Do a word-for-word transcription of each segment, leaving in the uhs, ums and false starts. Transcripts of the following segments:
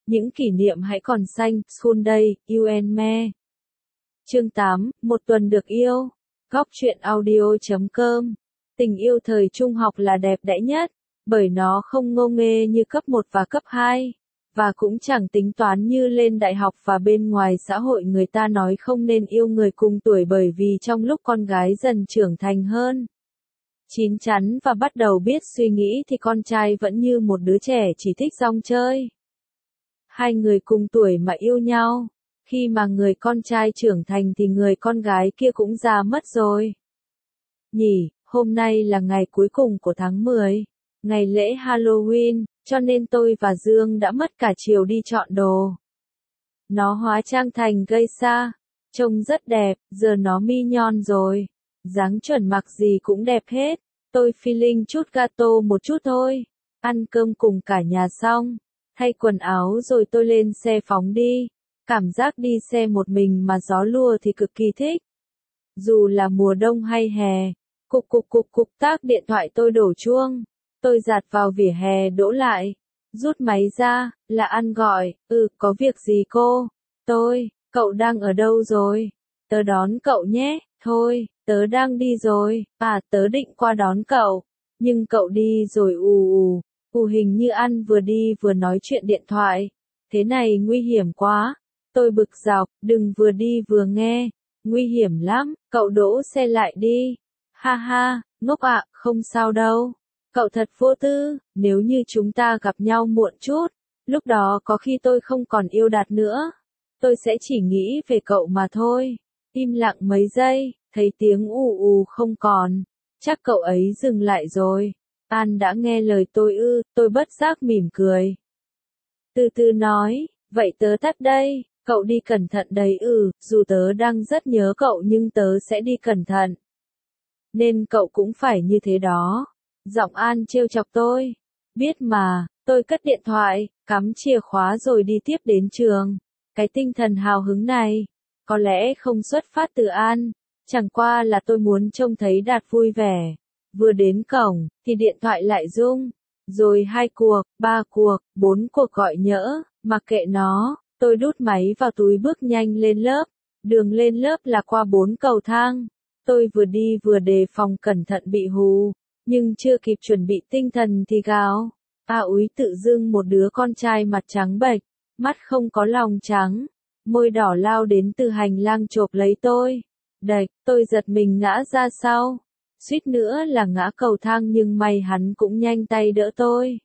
Những kỷ niệm hãy còn xanh, School Day, You and Me. Chương tám, một tuần được yêu. Góc truyện audio chấm com. Tình yêu thời trung học là đẹp đẽ nhất, bởi nó không ngô nghê như cấp một và cấp hai, và cũng chẳng tính toán như lên đại học và bên ngoài xã hội người ta nói không nên yêu người cùng tuổi bởi vì trong lúc con gái dần trưởng thành hơn, chín chắn và bắt đầu biết suy nghĩ thì con trai vẫn như một đứa trẻ chỉ thích rong chơi. Hai người cùng tuổi mà yêu nhau, khi mà người con trai trưởng thành thì người con gái kia cũng già mất rồi. Nhỉ, hôm nay là ngày cuối cùng của tháng mười, ngày lễ Halloween, cho nên tôi và Dương đã mất cả chiều đi chọn đồ. Nó hóa trang thành geisha, trông rất đẹp, giờ nó mi nhon rồi, dáng chuẩn mặc gì cũng đẹp hết. Tôi feeling chút gato một chút thôi, ăn cơm cùng cả nhà xong, thay quần áo rồi tôi lên xe phóng đi. Cảm giác đi xe một mình mà gió lùa thì cực kỳ thích. Dù là mùa đông hay hè, cục cục cục cục tác điện thoại tôi đổ chuông. Tôi dạt vào vỉa hè đỗ lại, rút máy ra, là An gọi, ừ, có việc gì cô? Tôi, cậu đang ở đâu rồi? Tớ đón cậu nhé, thôi, tớ đang đi rồi, à, tớ định qua đón cậu, nhưng cậu đi rồi ù ù, ù hình như An vừa đi vừa nói chuyện điện thoại, thế này nguy hiểm quá. Tôi bực dọc, đừng vừa đi vừa nghe, nguy hiểm lắm, cậu đỗ xe lại đi. Ha ha, ngốc ạ, không sao đâu. Cậu thật vô tư, nếu như chúng ta gặp nhau muộn chút, lúc đó có khi tôi không còn yêu Đạt nữa. Tôi sẽ chỉ nghĩ về cậu mà thôi. Im lặng mấy giây, thấy tiếng ù ù không còn. Chắc cậu ấy dừng lại rồi. An đã nghe lời tôi ư, tôi bất giác mỉm cười. Từ từ nói, vậy tớ tắt đây. Cậu đi cẩn thận đấy ừ, dù tớ đang rất nhớ cậu nhưng tớ sẽ đi cẩn thận. Nên cậu cũng phải như thế đó. Giọng An trêu chọc tôi. Biết mà, tôi cất điện thoại, cắm chìa khóa rồi đi tiếp đến trường. Cái tinh thần hào hứng này, có lẽ không xuất phát từ An, chẳng qua là tôi muốn trông thấy Đạt vui vẻ. Vừa đến cổng, thì điện thoại lại rung. Rồi hai cuộc, ba cuộc, bốn cuộc gọi nhỡ, mặc kệ nó. Tôi đút máy vào túi bước nhanh lên lớp. Đường lên lớp là qua bốn cầu thang. Tôi vừa đi vừa đề phòng cẩn thận bị hù. Nhưng chưa kịp chuẩn bị tinh thần thì gào. A úi tự dưng một đứa con trai mặt trắng bệch, mắt không có lòng trắng, môi đỏ lao đến từ hành lang chộp lấy tôi. Đạch, tôi giật mình ngã ra sau. Suýt nữa là ngã cầu thang nhưng may hắn cũng nhanh tay đỡ tôi.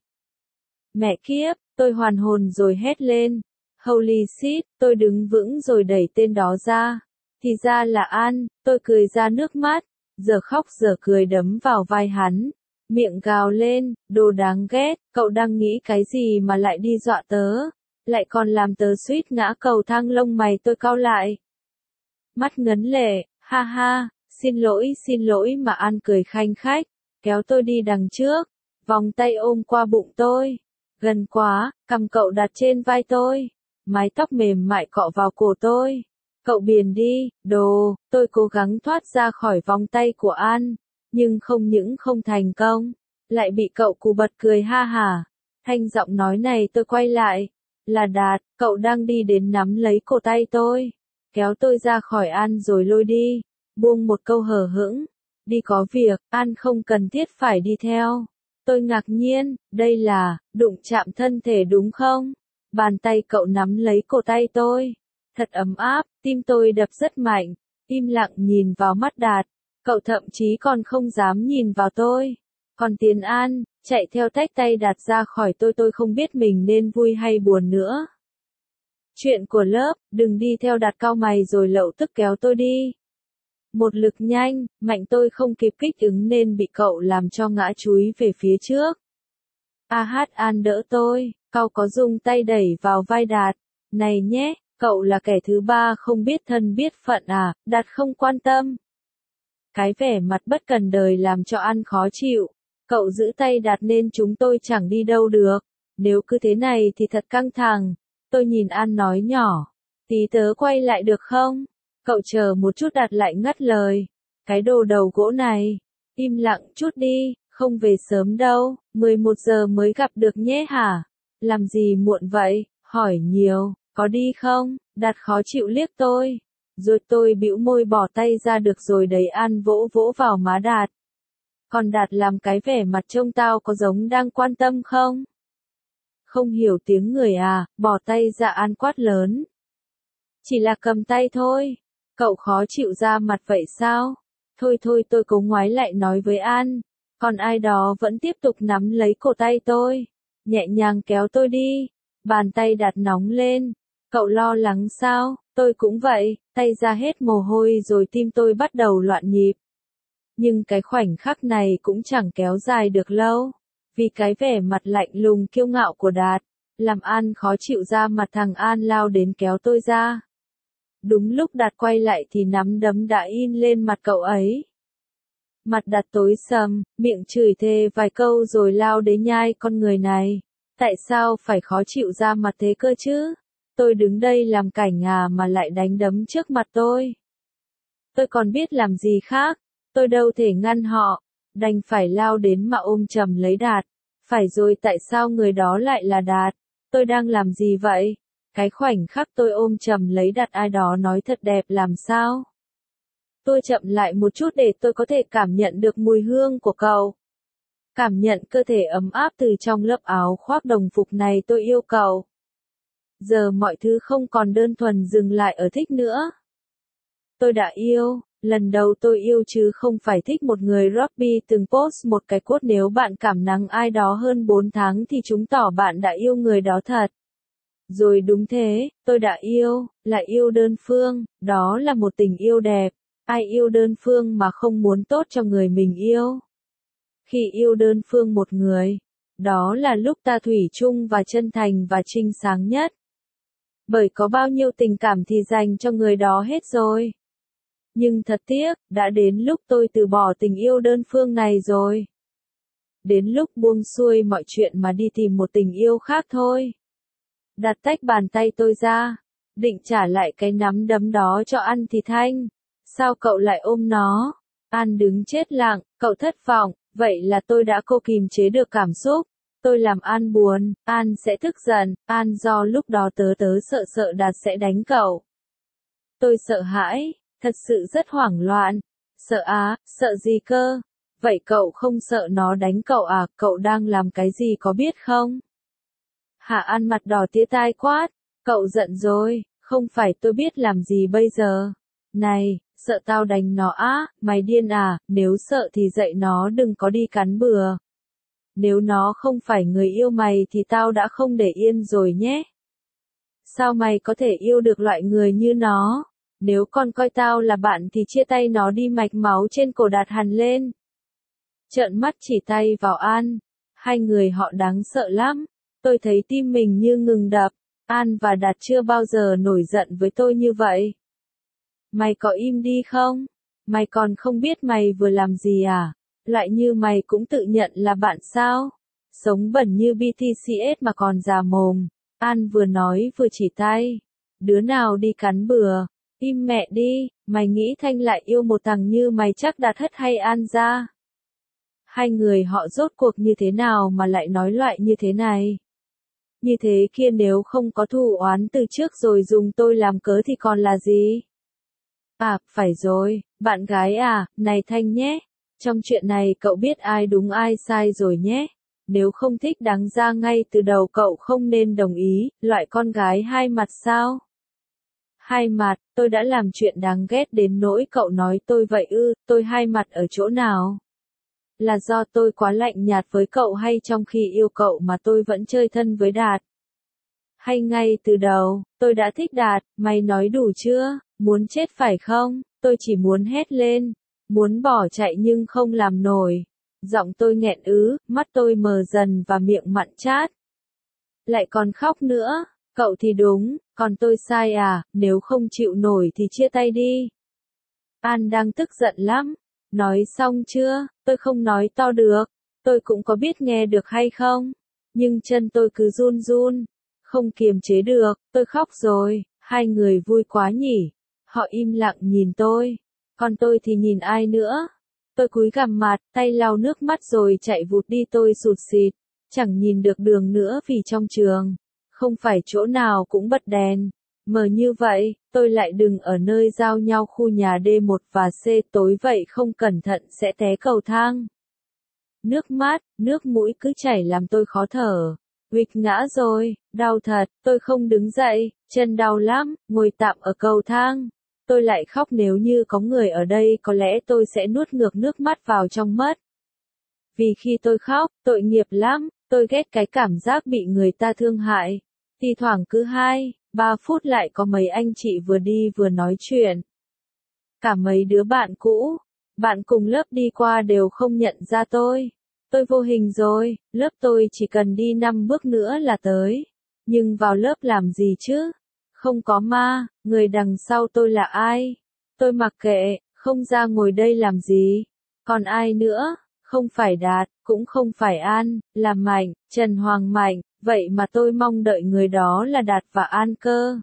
Mẹ kiếp, tôi hoàn hồn rồi hét lên. Holy shit, tôi đứng vững rồi đẩy tên đó ra. Thì ra là An, tôi cười ra nước mắt, giờ khóc giờ cười đấm vào vai hắn. Miệng gào lên, đồ đáng ghét, cậu đang nghĩ cái gì mà lại đi dọa tớ, lại còn làm tớ suýt ngã cầu thang. Lông mày tôi cau lại. Mắt ngấn lệ, ha ha, xin lỗi xin lỗi mà An cười khanh khách, kéo tôi đi đằng trước, vòng tay ôm qua bụng tôi. Gần quá, cầm cậu đặt trên vai tôi. Mái tóc mềm mại cọ vào cổ tôi. Cậu biền đi, đồ, tôi cố gắng thoát ra khỏi vòng tay của An, nhưng không những không thành công, lại bị cậu cù bật cười ha hả. Thanh giọng nói này tôi quay lại, là Đạt, cậu đang đi đến nắm lấy cổ tay tôi, kéo tôi ra khỏi An rồi lôi đi, buông một câu hờ hững, đi có việc, An không cần thiết phải đi theo. Tôi ngạc nhiên, đây là, đụng chạm thân thể đúng không? Bàn tay cậu nắm lấy cổ tay tôi. Thật ấm áp, tim tôi đập rất mạnh. Im lặng nhìn vào mắt Đạt. Cậu thậm chí còn không dám nhìn vào tôi. Còn Tiền An, chạy theo tách tay Đạt ra khỏi tôi. Tôi không biết mình nên vui hay buồn nữa. Chuyện của lớp, đừng đi theo Đạt cau mày rồi lậu tức kéo tôi đi. Một lực nhanh, mạnh tôi không kịp kích ứng nên bị cậu làm cho ngã chúi về phía trước. A hát An đỡ tôi. Cậu có dùng tay đẩy vào vai Đạt. Này nhé, cậu là kẻ thứ ba không biết thân biết phận à, Đạt không quan tâm. Cái vẻ mặt bất cần đời làm cho An khó chịu. Cậu giữ tay Đạt nên chúng tôi chẳng đi đâu được. Nếu cứ thế này thì thật căng thẳng. Tôi nhìn An nói nhỏ. Tí tớ quay lại được không? Cậu chờ một chút. Đạt lại ngắt lời. Cái đồ đầu gỗ này. Im lặng chút đi, không về sớm đâu. mười một giờ mới gặp được nhé hả? Làm gì muộn vậy? Hỏi nhiều, có đi không? Đạt khó chịu liếc tôi. Rồi tôi bĩu môi bỏ tay ra được rồi đấy. An vỗ vỗ vào má Đạt. Còn Đạt làm cái vẻ mặt trông tao có giống đang quan tâm không? Không hiểu tiếng người à, bỏ tay ra. An quát lớn. Chỉ là cầm tay thôi. Cậu khó chịu ra mặt vậy sao? Thôi thôi tôi cố ngoái lại nói với An. Còn ai đó vẫn tiếp tục nắm lấy cổ tay tôi. Nhẹ nhàng kéo tôi đi. Bàn tay Đạt nóng lên. Cậu lo lắng sao? Tôi cũng vậy. Tay ra hết mồ hôi rồi tim tôi bắt đầu loạn nhịp. Nhưng cái khoảnh khắc này cũng chẳng kéo dài được lâu. Vì cái vẻ mặt lạnh lùng kiêu ngạo của Đạt. Làm An khó chịu ra mặt. Thằng An lao đến kéo tôi ra. Đúng lúc Đạt quay lại thì nắm đấm đã in lên mặt cậu ấy. Mặt Đạt tối sầm, miệng chửi thề vài câu rồi lao đến nhai con người này. Tại sao phải khó chịu ra mặt thế cơ chứ? Tôi đứng đây làm cảnh à mà lại đánh đấm trước mặt tôi. Tôi còn biết làm gì khác, tôi đâu thể ngăn họ, đành phải lao đến mà ôm chầm lấy Đạt. Phải rồi, tại sao người đó lại là Đạt? Tôi đang làm gì vậy? Cái khoảnh khắc tôi ôm chầm lấy Đạt, ai đó nói thật đẹp làm sao? Tôi chậm lại một chút để tôi có thể cảm nhận được mùi hương của cậu. Cảm nhận cơ thể ấm áp từ trong lớp áo khoác đồng phục này. Tôi yêu cậu. Giờ mọi thứ không còn đơn thuần dừng lại ở thích nữa. Tôi đã yêu. Lần đầu tôi yêu chứ không phải thích một người. Robbie từng post một cái quote: nếu bạn cảm nắng ai đó hơn bốn tháng thì chứng tỏ bạn đã yêu người đó thật. Rồi đúng thế, tôi đã yêu, là yêu đơn phương, đó là một tình yêu đẹp. Ai yêu đơn phương mà không muốn tốt cho người mình yêu? Khi yêu đơn phương một người, đó là lúc ta thủy chung và chân thành và trinh sáng nhất. Bởi có bao nhiêu tình cảm thì dành cho người đó hết rồi. Nhưng thật tiếc, đã đến lúc tôi từ bỏ tình yêu đơn phương này rồi. Đến lúc buông xuôi mọi chuyện mà đi tìm một tình yêu khác thôi. Đặt tách bàn tay tôi ra, định trả lại cái nắm đấm đó cho An thì Thanh. Sao cậu lại ôm nó? An đứng chết lặng, cậu thất vọng, vậy là tôi đã cố kìm chế được cảm xúc. Tôi làm An buồn, An sẽ tức giận, An do lúc đó tớ tớ sợ sợ Đạt sẽ đánh cậu. Tôi sợ hãi, thật sự rất hoảng loạn. Sợ á, sợ gì cơ? Vậy cậu không sợ nó đánh cậu à? Cậu đang làm cái gì có biết không? Hạ An mặt đỏ tía tai quát. Cậu giận rồi, không phải tôi biết làm gì bây giờ. Này, sợ tao đánh nó á, mày điên à, nếu sợ thì dạy nó đừng có đi cắn bừa. Nếu nó không phải người yêu mày thì tao đã không để yên rồi nhé. Sao mày có thể yêu được loại người như nó? Nếu con coi tao là bạn thì chia tay nó đi. Mạch máu trên cổ Đạt hằn lên. Trợn mắt chỉ tay vào An. Hai người họ đáng sợ lắm. Tôi thấy tim mình như ngừng đập. An và Đạt chưa bao giờ nổi giận với tôi như vậy. Mày có im đi không? Mày còn không biết mày vừa làm gì à? Loại như mày cũng tự nhận là bạn sao? Sống bẩn như bê tê xê ét mà còn già mồm. An vừa nói vừa chỉ tay. Đứa nào đi cắn bừa? Im mẹ đi, mày nghĩ Thanh lại yêu một thằng như mày chắc Đạt hất hay An ra. Hai người họ rốt cuộc như thế nào mà lại nói loại như thế này? Như thế kia nếu không có thù oán từ trước rồi dùng tôi làm cớ thì còn là gì? À, phải rồi, bạn gái à, này Thanh nhé. Trong chuyện này cậu biết ai đúng ai sai rồi nhé. Nếu không thích đáng ra ngay từ đầu cậu không nên đồng ý, loại con gái hai mặt sao? Hai mặt, tôi đã làm chuyện đáng ghét đến nỗi cậu nói tôi vậy ư? Tôi hai mặt ở chỗ nào? Là do tôi quá lạnh nhạt với cậu hay trong khi yêu cậu mà tôi vẫn chơi thân với Đạt? Hay ngay từ đầu, tôi đã thích Đạt, mày nói đủ chưa? Muốn chết phải không? Tôi chỉ muốn hét lên, muốn bỏ chạy nhưng không làm nổi. Giọng tôi nghẹn ứ, mắt tôi mờ dần và miệng mặn chát. Lại còn khóc nữa, cậu thì đúng, còn tôi sai à? Nếu không chịu nổi thì chia tay đi. An đang tức giận lắm. Nói xong chưa? Tôi không nói to được. Tôi cũng có biết nghe được hay không? Nhưng chân tôi cứ run run. Không kiềm chế được, tôi khóc rồi. Hai người vui quá nhỉ. Họ im lặng nhìn tôi. Còn tôi thì nhìn ai nữa? Tôi cúi gằm mặt, tay lau nước mắt rồi chạy vụt đi. Tôi sụt sịt. Chẳng nhìn được đường nữa vì trong trường không phải chỗ nào cũng bật đèn. Mờ như vậy, tôi lại đừng ở nơi giao nhau khu nhà D một và C tối vậy không cẩn thận sẽ té cầu thang. Nước mắt, nước mũi cứ chảy làm tôi khó thở. Huỵch ngã rồi, đau thật, tôi không đứng dậy, chân đau lắm, ngồi tạm ở cầu thang. Tôi lại khóc nếu như có người ở đây có lẽ tôi sẽ nuốt ngược nước mắt vào trong mất. Vì khi tôi khóc, tội nghiệp lắm, tôi ghét cái cảm giác bị người ta thương hại. Thì thoảng cứ hai, ba phút lại có mấy anh chị vừa đi vừa nói chuyện. Cả mấy đứa bạn cũ, bạn cùng lớp đi qua đều không nhận ra tôi. Tôi vô hình rồi, lớp tôi chỉ cần đi năm bước nữa là tới. Nhưng vào lớp làm gì chứ? Không có ma, người đằng sau tôi là ai? Tôi mặc kệ, không ra ngồi đây làm gì? Còn ai nữa? Không phải Đạt, cũng không phải An, là Mạnh, Trần Hoàng Mạnh, vậy mà tôi mong đợi người đó là Đạt và An cơ.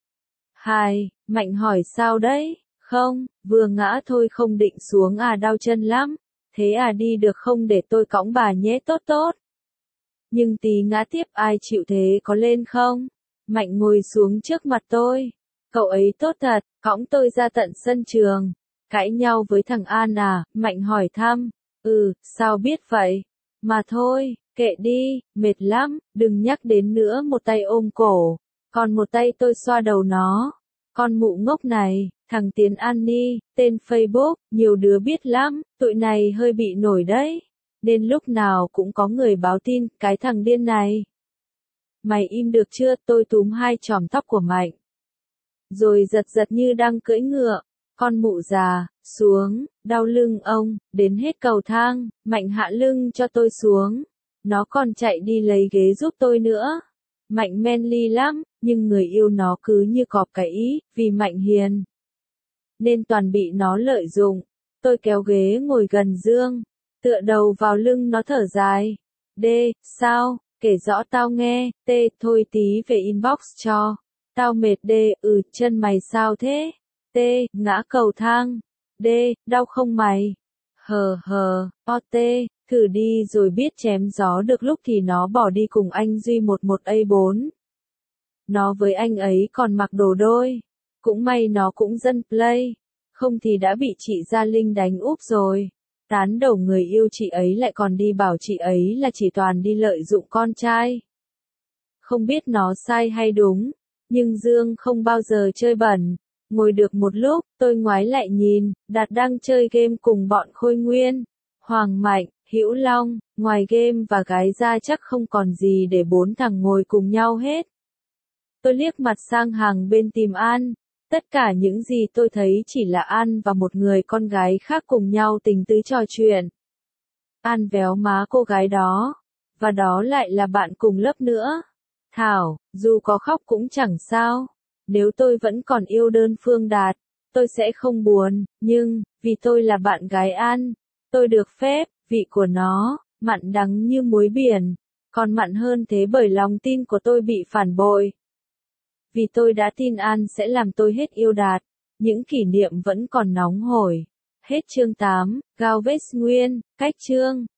Hai, Mạnh hỏi sao đấy? Không, vừa ngã thôi không định xuống à đau chân lắm. Thế à đi được không để tôi cõng bà nhé tốt tốt. Nhưng tí ngã tiếp ai chịu thế có lên không? Mạnh ngồi xuống trước mặt tôi. Cậu ấy tốt thật, cõng tôi ra tận sân trường. Cãi nhau với thằng An à? Mạnh hỏi thăm. Ừ, sao biết vậy? Mà thôi, kệ đi, mệt lắm, đừng nhắc đến nữa một tay ôm cổ. Còn một tay tôi xoa đầu nó. Con mụ ngốc này, thằng Tiến An Ni, tên Facebook, nhiều đứa biết lắm, tụi này hơi bị nổi đấy. Nên lúc nào cũng có người báo tin, cái thằng điên này. Mày im được chưa, tôi túm hai chòm tóc của Mạnh. Rồi giật giật như đang cưỡi ngựa. Con mụ già, xuống, đau lưng ông, đến hết cầu thang, Mạnh hạ lưng cho tôi xuống. Nó còn chạy đi lấy ghế giúp tôi nữa. Mạnh manly lắm, nhưng người yêu nó cứ như cọp cái ý, vì Mạnh hiền. Nên toàn bị nó lợi dụng. Tôi kéo ghế ngồi gần Dương, tựa đầu vào lưng nó thở dài. D, sao, kể rõ tao nghe, T, thôi tí về inbox cho. Tao mệt D, ừ, chân mày sao thế? T, ngã cầu thang. D, đau không mày? Hờ hờ, O T, thử đi rồi biết chém gió được lúc thì nó bỏ đi cùng anh Duy một một A bốn. Nó với anh ấy còn mặc đồ đôi. Cũng may nó cũng dân play. Không thì đã bị chị Gia Linh đánh úp rồi. Tán đầu người yêu chị ấy lại còn đi bảo chị ấy là chỉ toàn đi lợi dụng con trai. Không biết nó sai hay đúng. Nhưng Dương không bao giờ chơi bẩn. Ngồi được một lúc, tôi ngoái lại nhìn, Đạt đang chơi game cùng bọn Khôi Nguyên, Hoàng Mạnh, Hữu Long, ngoài game và gái ra chắc không còn gì để bốn thằng ngồi cùng nhau hết. Tôi liếc mặt sang hàng bên tìm An, tất cả những gì tôi thấy chỉ là An và một người con gái khác cùng nhau tình tứ trò chuyện. An véo má cô gái đó, và đó lại là bạn cùng lớp nữa. Thảo, dù có khóc cũng chẳng sao. Nếu tôi vẫn còn yêu đơn phương Đạt, tôi sẽ không buồn, nhưng, vì tôi là bạn gái An, tôi được phép, vị của nó, mặn đắng như muối biển, còn mặn hơn thế bởi lòng tin của tôi bị phản bội. Vì tôi đã tin An sẽ làm tôi hết yêu Đạt, những kỷ niệm vẫn còn nóng hổi. Hết chương tám, Gao Vết Nguyên, cách chương.